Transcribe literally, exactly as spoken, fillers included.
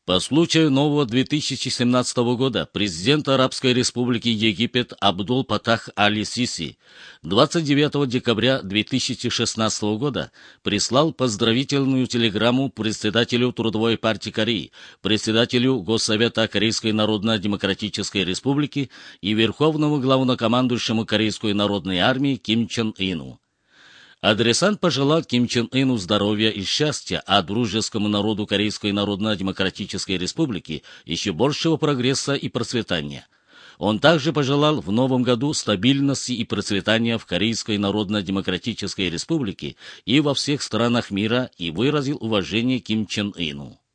По случаю нового две тысячи семнадцатого года президент Арабской Республики Египет Абдул-Фатах Аль-Сиси двадцать девятого декабря две тысячи шестнадцатого года прислал поздравительную телеграмму председателю Трудовой партии Кореи, председателю Госсовета Корейской Народно-Демократической Республики и верховному главнокомандующему Корейской народной армии Ким Чен Ыну. Адресант пожелал Ким Чен Ыну здоровья и счастья, а дружескому народу Корейской Народно-Демократической Республики еще большего прогресса и процветания. Он также пожелал в новом году стабильности и процветания в Корейской Народно-Демократической Республике и во всех странах мира и выразил уважение Ким Чен Ыну.